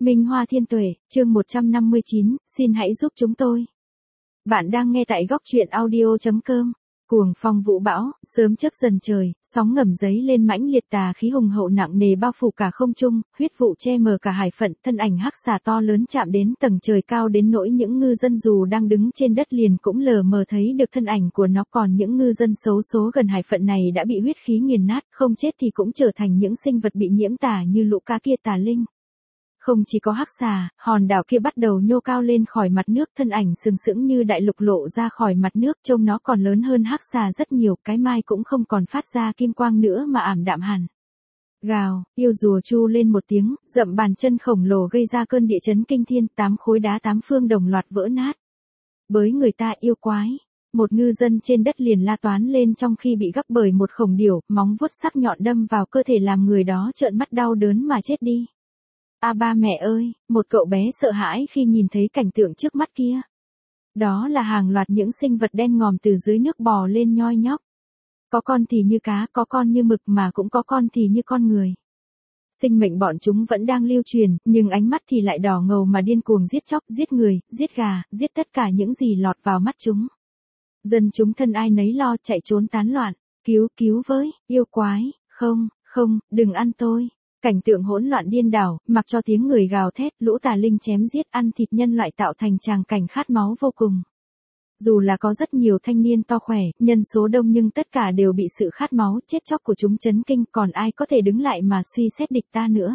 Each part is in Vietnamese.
Minh Hoa Thiên Tuệ, chương 159, xin hãy giúp chúng tôi. Bạn đang nghe tại góc truyện audio.com. Cuồng phong vũ bão, sớm chớp dần trời, sóng ngầm giấy lên mãnh liệt, tà khí hùng hậu nặng nề bao phủ cả không trung, huyết vụ che mờ cả hải phận, thân ảnh hắc xà to lớn chạm đến tầng trời cao đến nỗi những ngư dân dù đang đứng trên đất liền cũng lờ mờ thấy được thân ảnh của nó, còn những ngư dân xấu số gần hải phận này đã bị huyết khí nghiền nát, không chết thì cũng trở thành những sinh vật bị nhiễm tà như lũ cá kia tà linh. Không chỉ có hắc xà, hòn đảo kia bắt đầu nhô cao lên khỏi mặt nước, thân ảnh sừng sững như đại lục lộ ra khỏi mặt nước, trông nó còn lớn hơn hắc xà rất nhiều, cái mai cũng không còn phát ra kim quang nữa mà ảm đạm hẳn. Gào, yêu rùa chu lên một tiếng, dậm bàn chân khổng lồ gây ra cơn địa chấn kinh thiên, 8 khối đá 8 phương đồng loạt vỡ nát. Bới người ta yêu quái. Một ngư dân trên đất liền la toán lên trong khi bị gắp bởi một khổng điểu, móng vuốt sắc nhọn đâm vào cơ thể làm người đó trợn mắt đau đớn mà chết đi. A ba mẹ ơi, một cậu bé sợ hãi khi nhìn thấy cảnh tượng trước mắt kia. Đó là hàng loạt những sinh vật đen ngòm từ dưới nước bò lên nhoi nhóc. Có con thì như cá, có con như mực mà cũng có con thì như con người. Sinh mệnh bọn chúng vẫn đang lưu truyền, nhưng ánh mắt thì lại đỏ ngầu mà điên cuồng giết chóc, giết người, giết gà, giết tất cả những gì lọt vào mắt chúng. Dân chúng thân ai nấy lo chạy trốn tán loạn, cứu với, yêu quái, không, đừng ăn tôi. Cảnh tượng hỗn loạn điên đảo, mặc cho tiếng người gào thét, lũ tà linh chém giết ăn thịt nhân loại tạo thành tràng cảnh khát máu vô cùng. Dù là có rất nhiều thanh niên to khỏe, nhân số đông nhưng tất cả đều bị sự khát máu, chết chóc của chúng chấn kinh, còn ai có thể đứng lại mà suy xét địch ta nữa.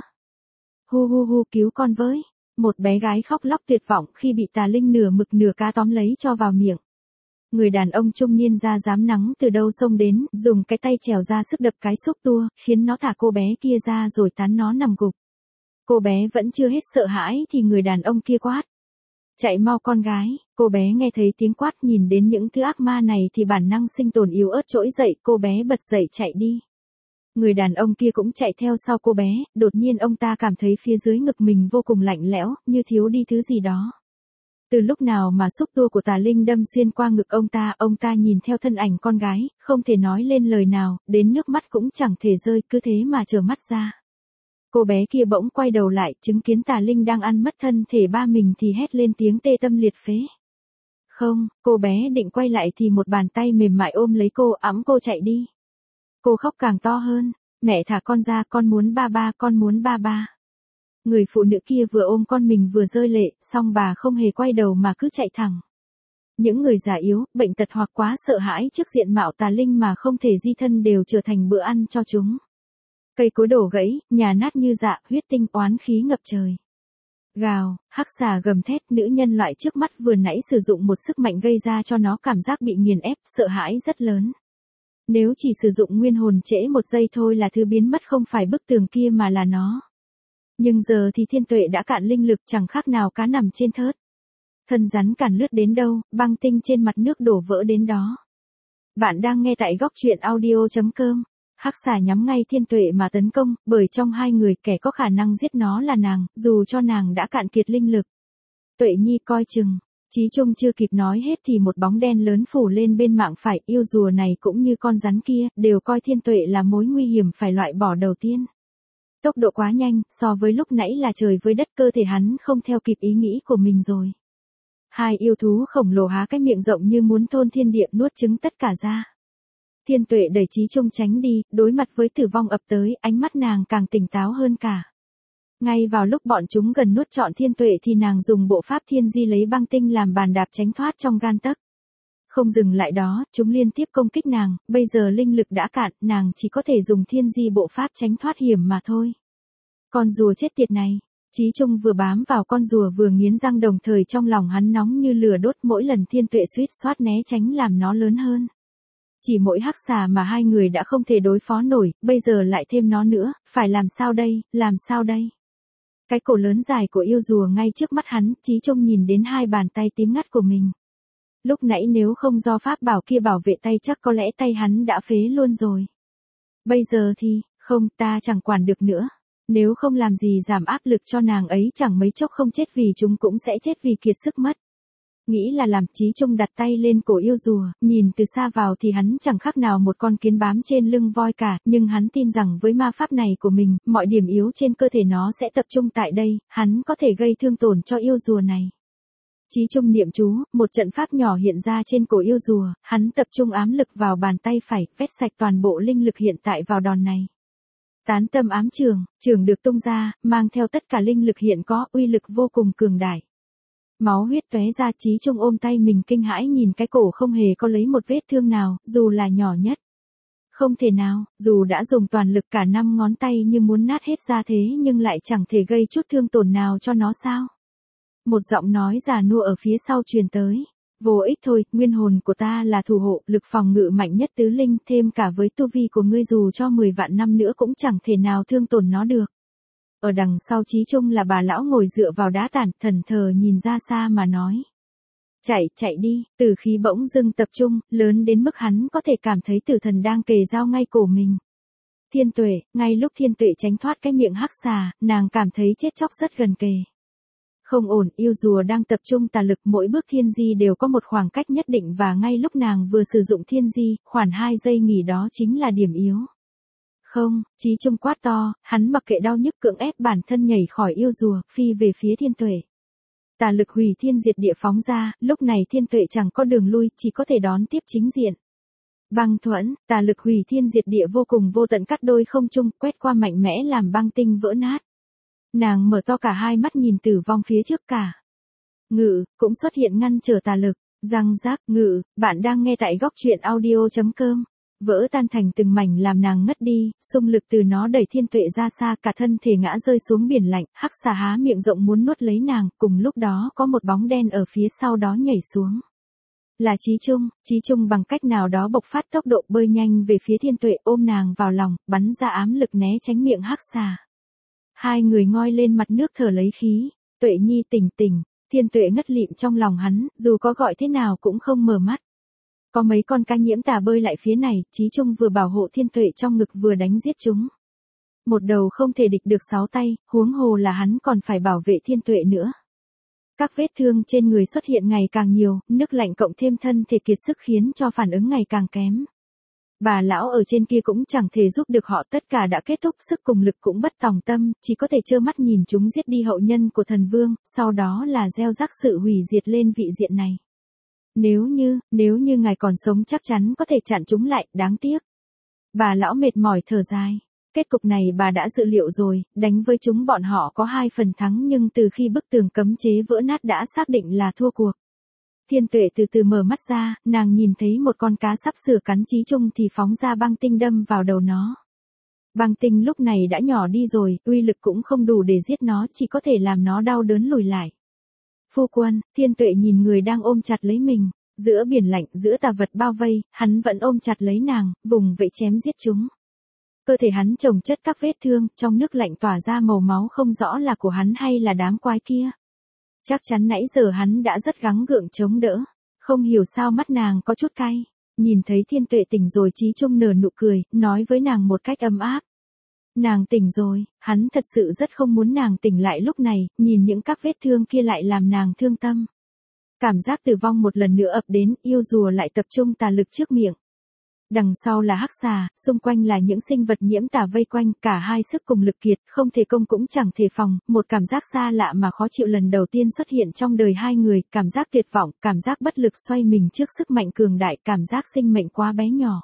Hu, cứu con với. Một bé gái khóc lóc tuyệt vọng khi bị tà linh nửa mực nửa cá tóm lấy cho vào miệng. Người đàn ông trung niên da rám nắng từ đâu xông đến, dùng cái tay trèo ra sức đập cái xúc tua, khiến nó thả cô bé kia ra rồi tán nó nằm gục. Cô bé vẫn chưa hết sợ hãi thì người đàn ông kia quát. Chạy mau con gái, cô bé nghe thấy tiếng quát, nhìn đến những thứ ác ma này thì bản năng sinh tồn yếu ớt trỗi dậy, cô bé bật dậy chạy đi. Người đàn ông kia cũng chạy theo sau cô bé, đột nhiên ông ta cảm thấy phía dưới ngực mình vô cùng lạnh lẽo, như thiếu đi thứ gì đó. Từ lúc nào mà xúc tua của tà linh đâm xuyên qua ngực ông ta nhìn theo thân ảnh con gái, không thể nói lên lời nào, đến nước mắt cũng chẳng thể rơi, cứ thế mà trợn mắt ra. Cô bé kia bỗng quay đầu lại, chứng kiến tà linh đang ăn mất thân thể ba mình thì hét lên tiếng tê tâm liệt phế. Không, cô bé định quay lại thì một bàn tay mềm mại ôm lấy cô, ẵm cô chạy đi. Cô khóc càng to hơn, mẹ thả con ra, con muốn ba ba. Người phụ nữ kia vừa ôm con mình vừa rơi lệ, song bà không hề quay đầu mà cứ chạy thẳng. Những người già yếu, bệnh tật hoặc quá sợ hãi trước diện mạo tà linh mà không thể di thân đều trở thành bữa ăn cho chúng. Cây cối đổ gãy, nhà nát như dạ, huyết tinh oán khí ngập trời. Gào, hắc xà gầm thét, nữ nhân loại trước mắt vừa nãy sử dụng một sức mạnh gây ra cho nó cảm giác bị nghiền ép, sợ hãi rất lớn. Nếu chỉ sử dụng nguyên hồn trễ một giây thôi là thứ biến mất không phải bức tường kia mà là nó. Nhưng giờ thì Thiên Tuệ đã cạn linh lực, chẳng khác nào cá nằm trên thớt. Thân rắn càn lướt đến đâu, băng tinh trên mặt nước đổ vỡ đến đó. Bạn đang nghe tại góc truyện audio.com. Hắc xà nhắm ngay Thiên Tuệ mà tấn công, bởi trong hai người kẻ có khả năng giết nó là nàng, dù cho nàng đã cạn kiệt linh lực. Tuệ nhi coi chừng. Chí Trung chưa kịp nói hết thì một bóng đen lớn phủ lên bên mảng phải, yêu rùa này cũng như con rắn kia, đều coi Thiên Tuệ là mối nguy hiểm phải loại bỏ đầu tiên. Tốc độ quá nhanh, so với lúc nãy là trời với đất, cơ thể hắn không theo kịp ý nghĩ của mình rồi. Hai yêu thú khổng lồ há cái miệng rộng như muốn thôn thiên địa, nuốt trứng tất cả ra. Thiên Tuệ đẩy Chí Trung tránh đi, đối mặt với tử vong ập tới, ánh mắt nàng càng tỉnh táo hơn cả. Ngay vào lúc bọn chúng gần nuốt trọn Thiên Tuệ thì nàng dùng bộ pháp thiên di lấy băng tinh làm bàn đạp tránh thoát trong gan tấc. Không dừng lại đó, chúng liên tiếp công kích nàng, bây giờ linh lực đã cạn, nàng chỉ có thể dùng thiên di bộ pháp tránh thoát hiểm mà thôi. Con rùa chết tiệt này. Chí Trung vừa bám vào con rùa vừa nghiến răng, đồng thời trong lòng hắn nóng như lửa đốt, mỗi lần Thiên Tuệ suýt xoát né tránh làm nó lớn hơn. Chỉ mỗi hắc xà mà hai người đã không thể đối phó nổi, bây giờ lại thêm nó nữa, phải làm sao đây? Cái cổ lớn dài của yêu rùa ngay trước mắt hắn, Chí Trung nhìn đến hai bàn tay tím ngắt của mình. Lúc nãy nếu không do pháp bảo kia bảo vệ tay chắc có lẽ tay hắn đã phế luôn rồi. Bây giờ thì, không, ta chẳng quản được nữa. Nếu không làm gì giảm áp lực cho nàng ấy chẳng mấy chốc không chết vì chúng cũng sẽ chết vì kiệt sức mất. Nghĩ là làm, Chí Trung đặt tay lên cổ yêu rùa, nhìn từ xa vào thì hắn chẳng khác nào một con kiến bám trên lưng voi cả, nhưng hắn tin rằng với ma pháp này của mình, mọi điểm yếu trên cơ thể nó sẽ tập trung tại đây, hắn có thể gây thương tổn cho yêu rùa này. Chí Trung niệm chú, một trận pháp nhỏ hiện ra trên cổ yêu rùa, hắn tập trung ám lực vào bàn tay phải, vét sạch toàn bộ linh lực hiện tại vào đòn này. Tán tâm ám trường được tung ra, mang theo tất cả linh lực hiện có, uy lực vô cùng cường đại. Máu huyết tóe ra, Chí Trung ôm tay mình kinh hãi nhìn cái cổ không hề có lấy một vết thương nào, dù là nhỏ nhất. Không thể nào, dù đã dùng toàn lực cả 5 ngón tay như muốn nát hết ra thế nhưng lại chẳng thể gây chút thương tổn nào cho nó sao? Một giọng nói già nua ở phía sau truyền tới. Vô ích thôi, nguyên hồn của ta là thủ hộ, lực phòng ngự mạnh nhất tứ linh, thêm cả với tu vi của ngươi dù cho 10 vạn năm nữa cũng chẳng thể nào thương tổn nó được. Ở đằng sau Chí Trung là bà lão ngồi dựa vào đá tản, thần thờ nhìn ra xa mà nói. Chạy đi, tử khí bỗng dưng tập trung, lớn đến mức hắn có thể cảm thấy tử thần đang kề dao ngay cổ mình. Thiên Tuệ, ngay lúc Thiên Tuệ tránh thoát cái miệng hắc xà, nàng cảm thấy chết chóc rất gần kề. Không ổn, yêu rùa đang tập trung tà lực, mỗi bước thiên di đều có một khoảng cách nhất định và ngay lúc nàng vừa sử dụng thiên di, khoảng 2 giây nghỉ đó chính là điểm yếu. Không, Chí Trung quát to, hắn mặc kệ đau nhức cưỡng ép bản thân nhảy khỏi yêu rùa, phi về phía Thiên Tuệ. Tà lực hủy thiên diệt địa phóng ra, lúc này Thiên Tuệ chẳng có đường lui, chỉ có thể đón tiếp chính diện. Băng thuẫn, tà lực hủy thiên diệt địa vô cùng vô tận cắt đôi không trung, quét qua mạnh mẽ làm băng tinh vỡ nát. Nàng mở to cả hai mắt nhìn tử vong phía trước cả. Ngự, cũng xuất hiện ngăn trở tà lực, răng rác, ngự, bạn đang nghe tại góc truyện audio.com. Vỡ tan thành từng mảnh làm nàng ngất đi, xung lực từ nó đẩy Thiên Tuệ ra xa, cả thân thể ngã rơi xuống biển lạnh, hắc xà há miệng rộng muốn nuốt lấy nàng, cùng lúc đó có một bóng đen ở phía sau đó nhảy xuống. Là Chí Trung bằng cách nào đó bộc phát tốc độ bơi nhanh về phía Thiên Tuệ ôm nàng vào lòng, bắn ra ám lực né tránh miệng hắc xà. Hai người ngoi lên mặt nước thở lấy khí, Tuệ Nhi tỉnh, Thiên Tuệ ngất lịm trong lòng hắn, dù có gọi thế nào cũng không mở mắt. Có mấy con ca nhiễm tà bơi lại phía này, Chí Trung vừa bảo hộ Thiên Tuệ trong ngực vừa đánh giết chúng. Một đầu không thể địch được 6 tay, huống hồ là hắn còn phải bảo vệ Thiên Tuệ nữa. Các vết thương trên người xuất hiện ngày càng nhiều, nước lạnh cộng thêm thân thể kiệt sức khiến cho phản ứng ngày càng kém. Bà lão ở trên kia cũng chẳng thể giúp được họ, tất cả đã kết thúc, sức cùng lực cũng bất tòng tâm, chỉ có thể trơ mắt nhìn chúng giết đi hậu nhân của thần vương, sau đó là gieo rắc sự hủy diệt lên vị diện này. Nếu như ngài còn sống chắc chắn có thể chặn chúng lại, đáng tiếc. Bà lão mệt mỏi thở dài. Kết cục này bà đã dự liệu rồi, đánh với chúng bọn họ có 2 phần thắng nhưng từ khi bức tường cấm chế vỡ nát đã xác định là thua cuộc. Thiên Tuệ từ từ mở mắt ra, nàng nhìn thấy một con cá sắp sửa cắn Chí Trung thì phóng ra băng tinh đâm vào đầu nó. Băng tinh lúc này đã nhỏ đi rồi, uy lực cũng không đủ để giết nó, chỉ có thể làm nó đau đớn lùi lại. Phu quân, Thiên Tuệ nhìn người đang ôm chặt lấy mình, giữa biển lạnh, giữa tà vật bao vây, hắn vẫn ôm chặt lấy nàng, vùng vẫy chém giết chúng. Cơ thể hắn chồng chất các vết thương, trong nước lạnh tỏa ra màu máu không rõ là của hắn hay là đám quái kia. Chắc chắn nãy giờ hắn đã rất gắng gượng chống đỡ. Không hiểu sao mắt nàng có chút cay. Nhìn thấy Thiên Tuệ tỉnh rồi Chí Trung nở nụ cười, nói với nàng một cách ấm áp. Nàng tỉnh rồi, hắn thật sự rất không muốn nàng tỉnh lại lúc này, nhìn những các vết thương kia lại làm nàng thương tâm. Cảm giác tử vong một lần nữa ập đến, yêu rùa lại tập trung tà lực trước miệng. Đằng sau là hắc xà, xung quanh là những sinh vật nhiễm tà vây quanh, cả hai sức cùng lực kiệt, không thể công cũng chẳng thể phòng, một cảm giác xa lạ mà khó chịu lần đầu tiên xuất hiện trong đời hai người, cảm giác tuyệt vọng, cảm giác bất lực xoay mình trước sức mạnh cường đại, cảm giác sinh mệnh quá bé nhỏ.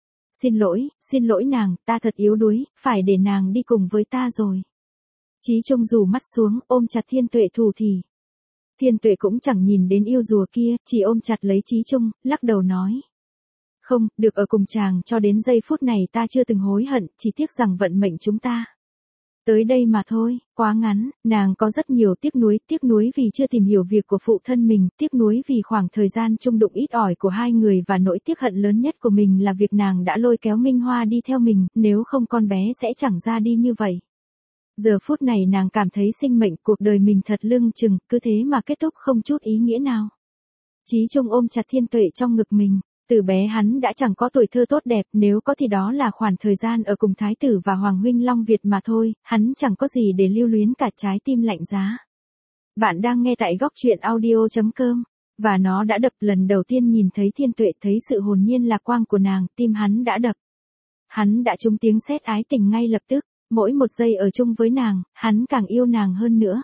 Xin lỗi nàng, ta thật yếu đuối, phải để nàng đi cùng với ta rồi. Chí Trung rủ mắt xuống, ôm chặt Thiên Tuệ thủ thỉ. Thiên Tuệ cũng chẳng nhìn đến yêu rùa kia, chỉ ôm chặt lấy Chí Trung, lắc đầu nói. Không, được ở cùng chàng cho đến giây phút này ta chưa từng hối hận, chỉ tiếc rằng vận mệnh chúng ta. Tới đây mà thôi, quá ngắn, nàng có rất nhiều tiếc nuối vì chưa tìm hiểu việc của phụ thân mình, tiếc nuối vì khoảng thời gian chung đụng ít ỏi của hai người và nỗi tiếc hận lớn nhất của mình là việc nàng đã lôi kéo Minh Hoa đi theo mình, nếu không con bé sẽ chẳng ra đi như vậy. Giờ phút này nàng cảm thấy sinh mệnh cuộc đời mình thật lưng chừng, cứ thế mà kết thúc không chút ý nghĩa nào. Chí Trung ôm chặt Thiên Tuệ trong ngực mình. Từ bé hắn đã chẳng có tuổi thơ tốt đẹp, nếu có thì đó là khoảng thời gian ở cùng Thái tử và Hoàng huynh Long Việt mà thôi, hắn chẳng có gì để lưu luyến cả trái tim lạnh giá. Bạn đang nghe tại góc truyện audio.com. Và nó đã đập. Lần đầu tiên nhìn thấy Thiên Tuệ, thấy sự hồn nhiên lạc quang của nàng, tim hắn đã đập. Hắn đã trúng tiếng sét ái tình ngay lập tức, mỗi một giây ở chung với nàng, hắn càng yêu nàng hơn nữa.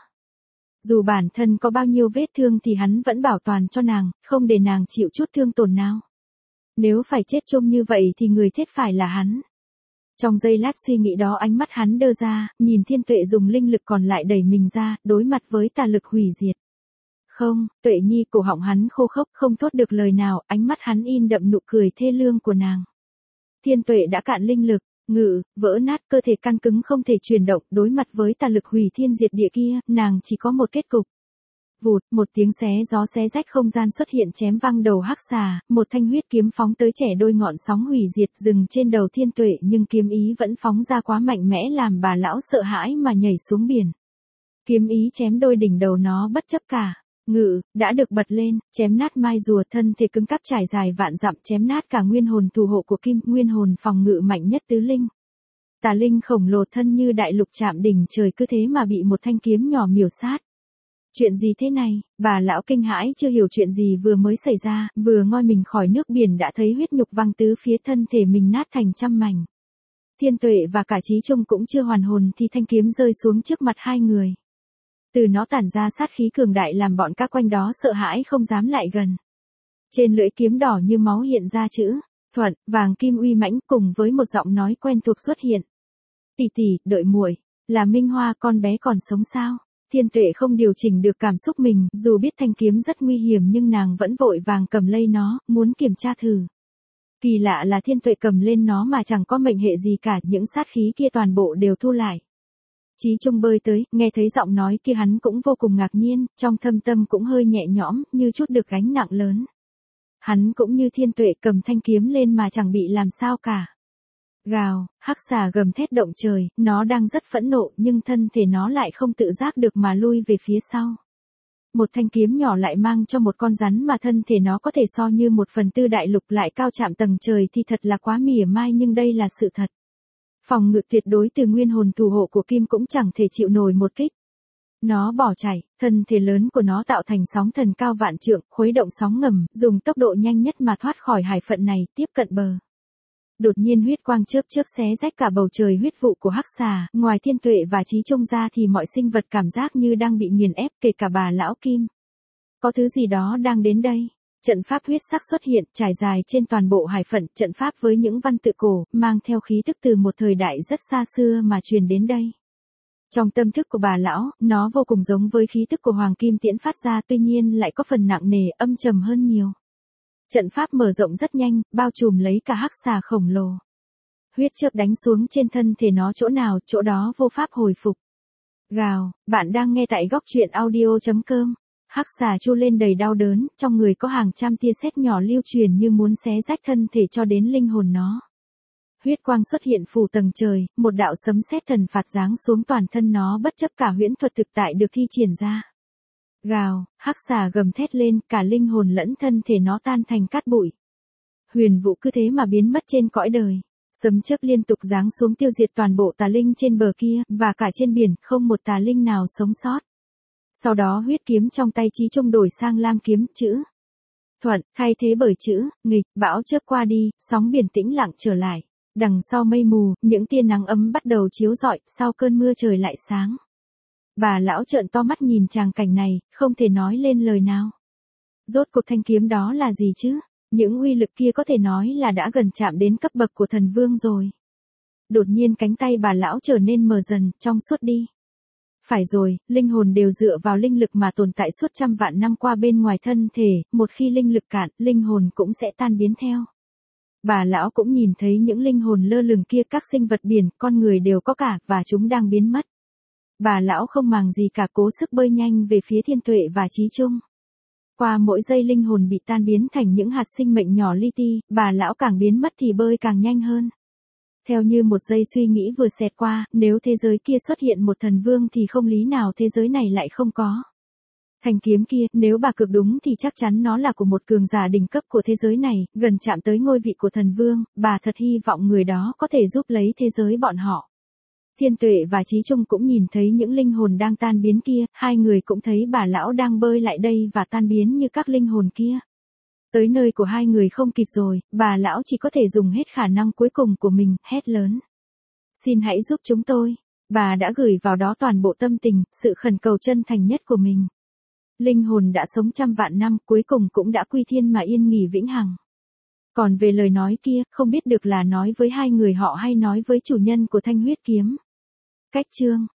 Dù bản thân có bao nhiêu vết thương thì hắn vẫn bảo toàn cho nàng, không để nàng chịu chút thương tổn nào. Nếu phải chết chung như vậy thì người chết phải là hắn. Trong giây lát suy nghĩ đó, ánh mắt hắn đơ ra, nhìn Thiên Tuệ dùng linh lực còn lại đẩy mình ra, đối mặt với tà lực hủy diệt. Không, Tuệ Nhi, cổ họng hắn khô khốc, không thốt được lời nào, ánh mắt hắn in đậm nụ cười thê lương của nàng. Thiên Tuệ đã cạn linh lực, vỡ nát, cơ thể căng cứng không thể chuyển động, đối mặt với tà lực hủy thiên diệt địa kia, nàng chỉ có một kết cục. Vụt, một tiếng xé gió xé rách không gian xuất hiện chém văng đầu hắc xà, một thanh huyết kiếm phóng tới trẻ đôi ngọn sóng hủy diệt dừng trên đầu Thiên Tuệ, nhưng kiếm ý vẫn phóng ra quá mạnh mẽ làm bà lão sợ hãi mà nhảy xuống biển. Kiếm ý chém đôi đỉnh đầu nó bất chấp cả. Đã được bật lên, chém nát mai rùa, thân thể cứng cáp trải dài vạn dặm, chém nát cả nguyên hồn thủ hộ của Kim, nguyên hồn phòng ngự mạnh nhất tứ linh. Tà linh khổng lồ thân như đại lục chạm đỉnh trời, cứ thế mà bị một thanh kiếm nhỏ miểu sát. Chuyện gì thế này? Bà lão kinh hãi chưa hiểu chuyện gì vừa mới xảy ra, vừa ngoi mình khỏi nước biển đã thấy huyết nhục văng tứ phía, thân thể mình nát thành trăm mảnh. Thiên Tuệ và cả Chí Trung cũng chưa hoàn hồn thì thanh kiếm rơi xuống trước mặt hai người. Từ nó tản ra sát khí cường đại làm bọn các quanh đó sợ hãi không dám lại gần. Trên lưỡi kiếm đỏ như máu hiện ra chữ Thuận, vàng kim uy mãnh, cùng với một giọng nói quen thuộc xuất hiện. Tỷ tỷ, đợi muội, là Minh Hoa, con bé còn sống sao? Thiên Tuệ không điều chỉnh được cảm xúc mình, dù biết thanh kiếm rất nguy hiểm nhưng nàng vẫn vội vàng cầm lấy nó, muốn kiểm tra thử. Kỳ lạ là Thiên Tuệ cầm lên nó mà chẳng có mệnh hệ gì cả, những sát khí kia toàn bộ đều thu lại. Chí Trung bơi tới, nghe thấy giọng nói kia hắn cũng vô cùng ngạc nhiên, trong thâm tâm cũng hơi nhẹ nhõm, như chút được gánh nặng lớn. Hắn cũng như Thiên Tuệ cầm thanh kiếm lên mà chẳng bị làm sao cả. Gào, hắc xà gầm thét động trời, nó đang rất phẫn nộ nhưng thân thể nó lại không tự giác được mà lui về phía sau. Một thanh kiếm nhỏ lại mang cho một con rắn mà thân thể nó có thể so như 1/4 đại lục lại cao chạm tầng trời thì thật là quá mỉa mai, nhưng đây là sự thật. Phòng ngự tuyệt đối từ nguyên hồn thủ hộ của Kim cũng chẳng thể chịu nổi một kích. Nó bỏ chạy, thân thể lớn của nó tạo thành sóng thần cao vạn trượng, khuấy động sóng ngầm, dùng tốc độ nhanh nhất mà thoát khỏi hải phận này, tiếp cận bờ. Đột nhiên huyết quang chớp chớp xé rách cả bầu trời huyết vụ của hắc xà, ngoài Thiên Tuệ và Chí Trung ra thì mọi sinh vật cảm giác như đang bị nghiền ép, kể cả bà lão Kim. Có thứ gì đó đang đến đây. Trận pháp huyết sắc xuất hiện, trải dài trên toàn bộ hải phận, trận pháp với những văn tự cổ, mang theo khí tức từ một thời đại rất xa xưa mà truyền đến đây. Trong tâm thức của bà lão, nó vô cùng giống với khí tức của Hoàng Kim Tiễn phát ra, tuy nhiên lại có phần nặng nề, âm trầm hơn nhiều. Trận pháp mở rộng rất nhanh, bao trùm lấy cả hắc xà khổng lồ. Huyết chớp đánh xuống trên thân thể nó, chỗ nào, chỗ đó vô pháp hồi phục. Gào, bạn đang nghe tại góc truyện audio.com. Hắc xà chu lên đầy đau đớn, trong người có hàng trăm tia sét nhỏ lưu truyền như muốn xé rách thân thể cho đến linh hồn nó. Huyết quang xuất hiện phủ tầng trời, một đạo sấm sét thần phạt giáng xuống toàn thân nó, bất chấp cả huyễn thuật thực tại được thi triển ra. Gào, hắc xà gầm thét lên, cả linh hồn lẫn thân thể nó tan thành cát bụi. Huyền vụ cứ thế mà biến mất trên cõi đời. Sấm chớp liên tục giáng xuống tiêu diệt toàn bộ tà linh trên bờ kia, và cả trên biển, không một tà linh nào sống sót. Sau đó huyết kiếm trong tay Chí Trung đổi sang lam kiếm, chữ Thuận, thay thế bởi chữ Nghịch, bão chớp qua đi, sóng biển tĩnh lặng trở lại. Đằng sau mây mù, những tia nắng ấm bắt đầu chiếu rọi, sau cơn mưa trời lại sáng. Bà lão trợn to mắt nhìn tràng cảnh này, không thể nói lên lời nào. Rốt cuộc thanh kiếm đó là gì chứ? Những uy lực kia có thể nói là đã gần chạm đến cấp bậc của thần vương rồi. Đột nhiên cánh tay bà lão trở nên mờ dần, trong suốt đi. Phải rồi, linh hồn đều dựa vào linh lực mà tồn tại suốt trăm vạn năm qua bên ngoài thân thể, một khi linh lực cạn, linh hồn cũng sẽ tan biến theo. Bà lão cũng nhìn thấy những linh hồn lơ lửng kia, các sinh vật biển, con người đều có cả, và chúng đang biến mất. Bà lão không màng gì cả, cố sức bơi nhanh về phía Thiên Tuệ và Chí Trung. Qua mỗi giây linh hồn bị tan biến thành những hạt sinh mệnh nhỏ li ti, bà lão càng biến mất thì bơi càng nhanh hơn. Theo như một giây suy nghĩ vừa xẹt qua, nếu thế giới kia xuất hiện một thần vương thì không lý nào thế giới này lại không có. Thanh kiếm kia, nếu bà cược đúng thì chắc chắn nó là của một cường giả đỉnh cấp của thế giới này, gần chạm tới ngôi vị của thần vương, bà thật hy vọng người đó có thể giúp lấy thế giới bọn họ. Thiên Tuệ và Chí Trung cũng nhìn thấy những linh hồn đang tan biến kia, hai người cũng thấy bà lão đang bơi lại đây và tan biến như các linh hồn kia. Tới nơi của hai người không kịp rồi, bà lão chỉ có thể dùng hết khả năng cuối cùng của mình, hét lớn. Xin hãy giúp chúng tôi. Bà đã gửi vào đó toàn bộ tâm tình, sự khẩn cầu chân thành nhất của mình. Linh hồn đã sống trăm vạn năm, cuối cùng cũng đã quy thiên mà yên nghỉ vĩnh hằng. Còn về lời nói kia, không biết được là nói với hai người họ hay nói với chủ nhân của thanh huyết kiếm. Cách chương